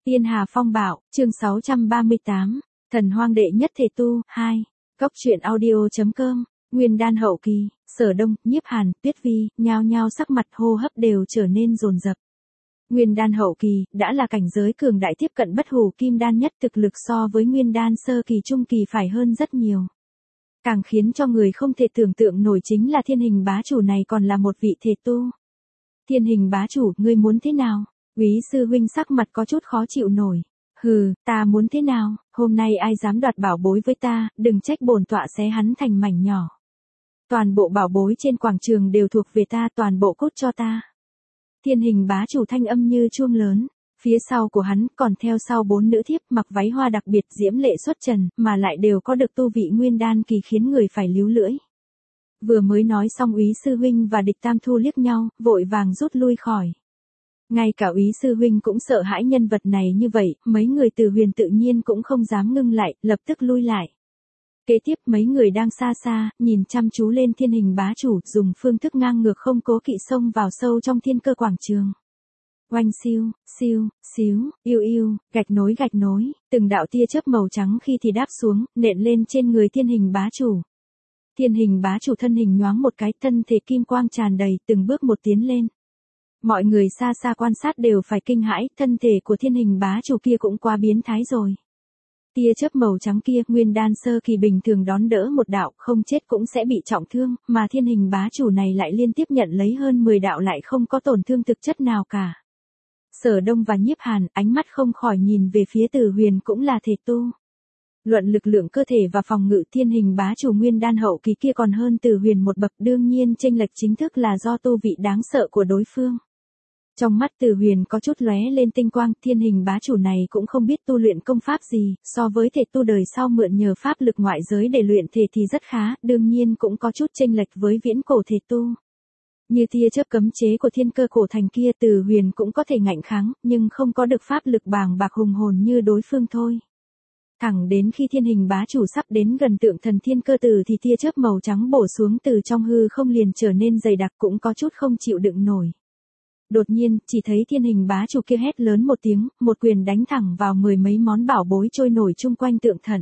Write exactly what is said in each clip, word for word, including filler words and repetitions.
Tiên Hà Phong Bạo, chương sáu trăm ba mươi tám, Thần Hoang đệ nhất thể tu, hai. Cốc truyện audio.com, Nguyên đan hậu kỳ, Sở Đông, Nhiếp Hàn, Tuyết Vi, nhao nhao sắc mặt hô hấp đều trở nên dồn dập. Nguyên đan hậu kỳ, đã là cảnh giới cường đại tiếp cận bất hủ kim đan nhất, thực lực so với nguyên đan sơ kỳ trung kỳ phải hơn rất nhiều. Càng khiến cho người không thể tưởng tượng nổi chính là thiên hình bá chủ này còn là một vị thể tu. Thiên hình bá chủ, ngươi muốn thế nào? Úy sư huynh sắc mặt có chút khó chịu nổi. Hừ, ta muốn thế nào, hôm nay ai dám đoạt bảo bối với ta, đừng trách bổn tọa xé hắn thành mảnh nhỏ. Toàn bộ bảo bối trên quảng trường đều thuộc về ta, toàn bộ cút cho ta. Thiên hình bá chủ thanh âm như chuông lớn, phía sau của hắn còn theo sau bốn nữ thiếp mặc váy hoa đặc biệt diễm lệ xuất trần, mà lại đều có được tu vị nguyên đan kỳ khiến người phải líu lưỡi. Vừa mới nói xong Úy sư huynh và Địch Tam Thu liếc nhau, vội vàng rút lui khỏi. Ngay cả Úy sư huynh cũng sợ hãi nhân vật này như vậy, mấy người Từ Huyền tự nhiên cũng không dám ngưng lại, lập tức lui lại. Kế tiếp mấy người đang xa xa, nhìn chăm chú lên thiên hình bá chủ, dùng phương thức ngang ngược không cố kỵ xông vào sâu trong thiên cơ quảng trường. Oanh siêu, siêu, xíu, yêu yêu, gạch nối gạch nối, từng đạo tia chớp màu trắng khi thì đáp xuống, nện lên trên người thiên hình bá chủ. Thiên hình bá chủ thân hình nhoáng một cái, thân thể kim quang tràn đầy, từng bước một tiến lên. Mọi người xa xa quan sát đều phải kinh hãi, thân thể của thiên hình bá chủ kia cũng quá biến thái rồi. Tia chớp màu trắng kia, nguyên đan sơ kỳ bình thường đón đỡ một đạo, không chết cũng sẽ bị trọng thương, mà thiên hình bá chủ này lại liên tiếp nhận lấy hơn mười đạo lại không có tổn thương thực chất nào cả. Sở Đông và Nhiếp Hàn, ánh mắt không khỏi nhìn về phía Từ Huyền cũng là thể tu. Luận lực lượng cơ thể và phòng ngự, thiên hình bá chủ nguyên đan hậu kỳ kia còn hơn Từ Huyền một bậc, đương nhiên chênh lệch chính thức là do tu vị đáng sợ của đối phương. Trong mắt Từ Huyền có chút lóe lên tinh quang, thiên hình bá chủ này cũng không biết tu luyện công pháp gì, so với thể tu đời sau mượn nhờ pháp lực ngoại giới để luyện thể thì rất khá, đương nhiên cũng có chút chênh lệch với viễn cổ thể tu. Như tia chớp cấm chế của thiên cơ cổ thành kia, Từ Huyền cũng có thể ngạnh kháng, nhưng không có được pháp lực bàng bạc hùng hồn như đối phương thôi. Thẳng đến khi thiên hình bá chủ sắp đến gần tượng thần thiên cơ tử thì tia chớp màu trắng bổ xuống từ trong hư không liền trở nên dày đặc, cũng có chút không chịu đựng nổi. Đột nhiên, chỉ thấy thiên hình bá chủ kia hét lớn một tiếng, một quyền đánh thẳng vào mười mấy món bảo bối trôi nổi chung quanh tượng thần.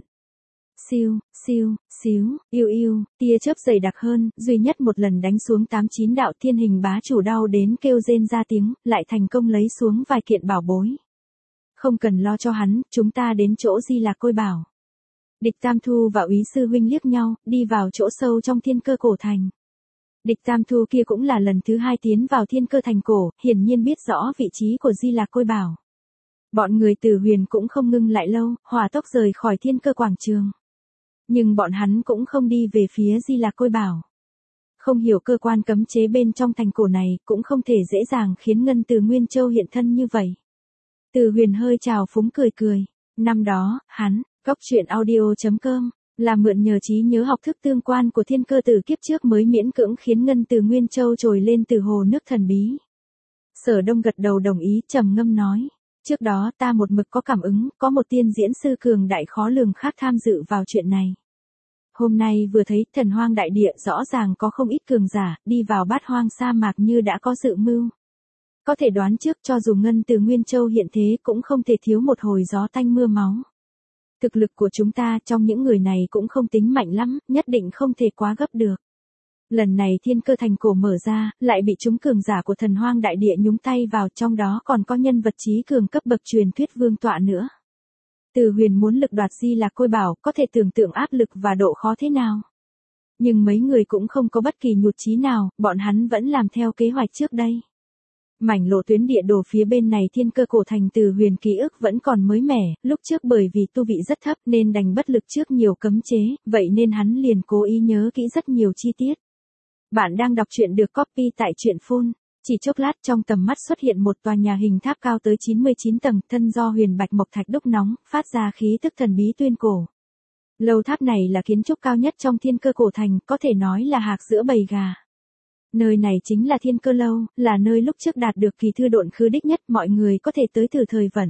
Siêu, siêu, xíu, yêu yêu, tia chớp dày đặc hơn, duy nhất một lần đánh xuống tám chín đạo, thiên hình bá chủ đau đến kêu rên ra tiếng, lại thành công lấy xuống vài kiện bảo bối. Không cần lo cho hắn, chúng ta đến chỗ Di Lạc Côi Bảo. Địch Tam Thu và Úy sư huynh liếc nhau, đi vào chỗ sâu trong thiên cơ cổ thành. Địch Tam Thu kia cũng là lần thứ hai tiến vào thiên cơ thành cổ, hiển nhiên biết rõ vị trí của Di Lạc Côi Bảo. Bọn người Từ Huyền cũng không ngưng lại lâu, hỏa tốc rời khỏi thiên cơ quảng trường. Nhưng bọn hắn cũng không đi về phía Di Lạc Côi Bảo. Không hiểu cơ quan cấm chế bên trong thành cổ này, cũng không thể dễ dàng khiến Ngân Từ Nguyên Châu hiện thân như vậy. Từ Huyền hơi trào phúng cười cười. Năm đó, hắn, cốc truyện audio.com, là mượn nhờ trí nhớ học thức tương quan của thiên cơ tử kiếp trước mới miễn cưỡng khiến Ngân Từ Nguyên Châu trồi lên từ hồ nước thần bí. Sở Đông gật đầu đồng ý, trầm ngâm nói. Trước đó ta một mực có cảm ứng, có một tiên diễn sư cường đại khó lường khác tham dự vào chuyện này. Hôm nay vừa thấy thần hoang đại địa rõ ràng có không ít cường giả, đi vào bát hoang sa mạc như đã có dự mưu. Có thể đoán trước cho dù Ngân Từ Nguyên Châu hiện thế cũng không thể thiếu một hồi gió tanh mưa máu. Thực lực của chúng ta trong những người này cũng không tính mạnh lắm, nhất định không thể quá gấp được. Lần này thiên cơ thành cổ mở ra, lại bị chúng cường giả của thần hoang đại địa nhúng tay vào, trong đó còn có nhân vật trí cường cấp bậc truyền thuyết vương tọa nữa. Từ Huyền muốn lực đoạt Di Lạc Côi Bảo, có thể tưởng tượng áp lực và độ khó thế nào. Nhưng mấy người cũng không có bất kỳ nhụt chí nào, bọn hắn vẫn làm theo kế hoạch trước đây. Mảnh lộ tuyến địa đồ phía bên này thiên cơ cổ thành Từ Huyền ký ức vẫn còn mới mẻ, lúc trước bởi vì tu vị rất thấp nên đành bất lực trước nhiều cấm chế, vậy nên hắn liền cố ý nhớ kỹ rất nhiều chi tiết. Bạn đang đọc truyện được copy tại truyện phun. Chỉ chốc lát trong tầm mắt xuất hiện một tòa nhà hình tháp cao tới chín mươi chín tầng, thân do huyền bạch mộc thạch đúc nóng, phát ra khí tức thần bí tuyên cổ. Lầu tháp này là kiến trúc cao nhất trong thiên cơ cổ thành, có thể nói là hạc giữa bầy gà. Nơi này chính là thiên cơ lâu, là nơi lúc trước đạt được kỳ thư độn khứ đích nhất, mọi người có thể tới từ thời vận.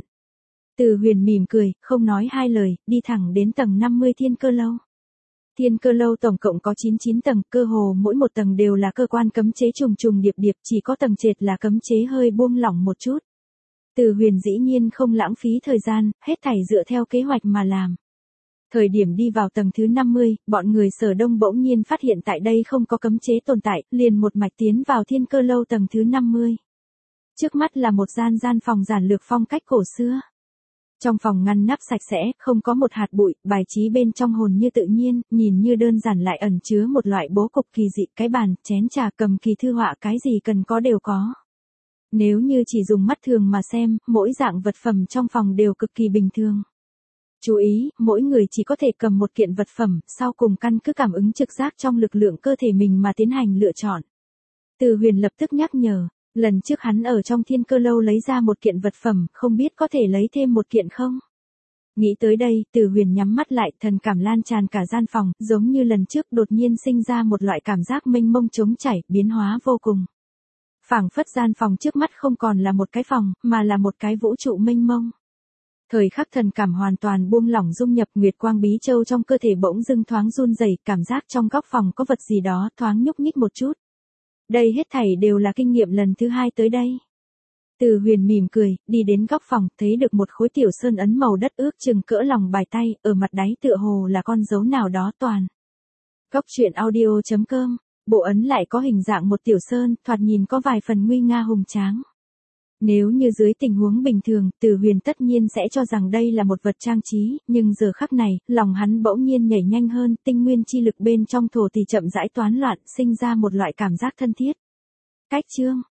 Từ Huyền mỉm cười, không nói hai lời, đi thẳng đến tầng năm mươi thiên cơ lâu. Thiên cơ lâu tổng cộng có chín mươi chín tầng, cơ hồ mỗi một tầng đều là cơ quan cấm chế trùng trùng điệp điệp, chỉ có tầng trệt là cấm chế hơi buông lỏng một chút. Từ Huyền dĩ nhiên không lãng phí thời gian, hết thảy dựa theo kế hoạch mà làm. Thời điểm đi vào tầng thứ năm mươi, bọn người Sở Đông bỗng nhiên phát hiện tại đây không có cấm chế tồn tại, liền một mạch tiến vào Thiên Cơ lâu tầng thứ năm mươi. Trước mắt là một gian gian phòng giản lược phong cách cổ xưa. Trong phòng ngăn nắp sạch sẽ, không có một hạt bụi, bài trí bên trong hồn như tự nhiên, nhìn như đơn giản lại ẩn chứa một loại bố cục kỳ dị, cái bàn, chén trà, cầm kỳ thư họa, cái gì cần có đều có. Nếu như chỉ dùng mắt thường mà xem, mỗi dạng vật phẩm trong phòng đều cực kỳ bình thường. Chú ý, mỗi người chỉ có thể cầm một kiện vật phẩm, sau cùng căn cứ cảm ứng trực giác trong lực lượng cơ thể mình mà tiến hành lựa chọn. Từ Huyền lập tức nhắc nhở, lần trước hắn ở trong Thiên Cơ lâu lấy ra một kiện vật phẩm, không biết có thể lấy thêm một kiện không? Nghĩ tới đây, Từ Huyền nhắm mắt lại, thần cảm lan tràn cả gian phòng, giống như lần trước đột nhiên sinh ra một loại cảm giác mênh mông trống chảy, biến hóa vô cùng. Phảng phất gian phòng trước mắt không còn là một cái phòng, mà là một cái vũ trụ mênh mông. Thời khắc thần cảm hoàn toàn buông lỏng dung nhập, nguyệt quang bí châu trong cơ thể bỗng dưng thoáng run rẩy, cảm giác trong góc phòng có vật gì đó thoáng nhúc nhích một chút. Đây hết thảy đều là kinh nghiệm lần thứ hai tới đây. Từ Huyền mỉm cười, đi đến góc phòng, thấy được một khối tiểu sơn ấn màu đất ước chừng cỡ lòng bàn tay, ở mặt đáy tựa hồ là con dấu nào đó toàn. Góc truyện audio chấm com, bộ ấn lại có hình dạng một tiểu sơn, thoạt nhìn có vài phần nguy nga hùng tráng. Nếu như dưới tình huống bình thường, Từ Huyền tất nhiên sẽ cho rằng đây là một vật trang trí, nhưng giờ khắc này, lòng hắn bỗng nhiên nhảy nhanh hơn, tinh nguyên chi lực bên trong thổ thì chậm rãi toán loạn, sinh ra một loại cảm giác thân thiết. Cách chương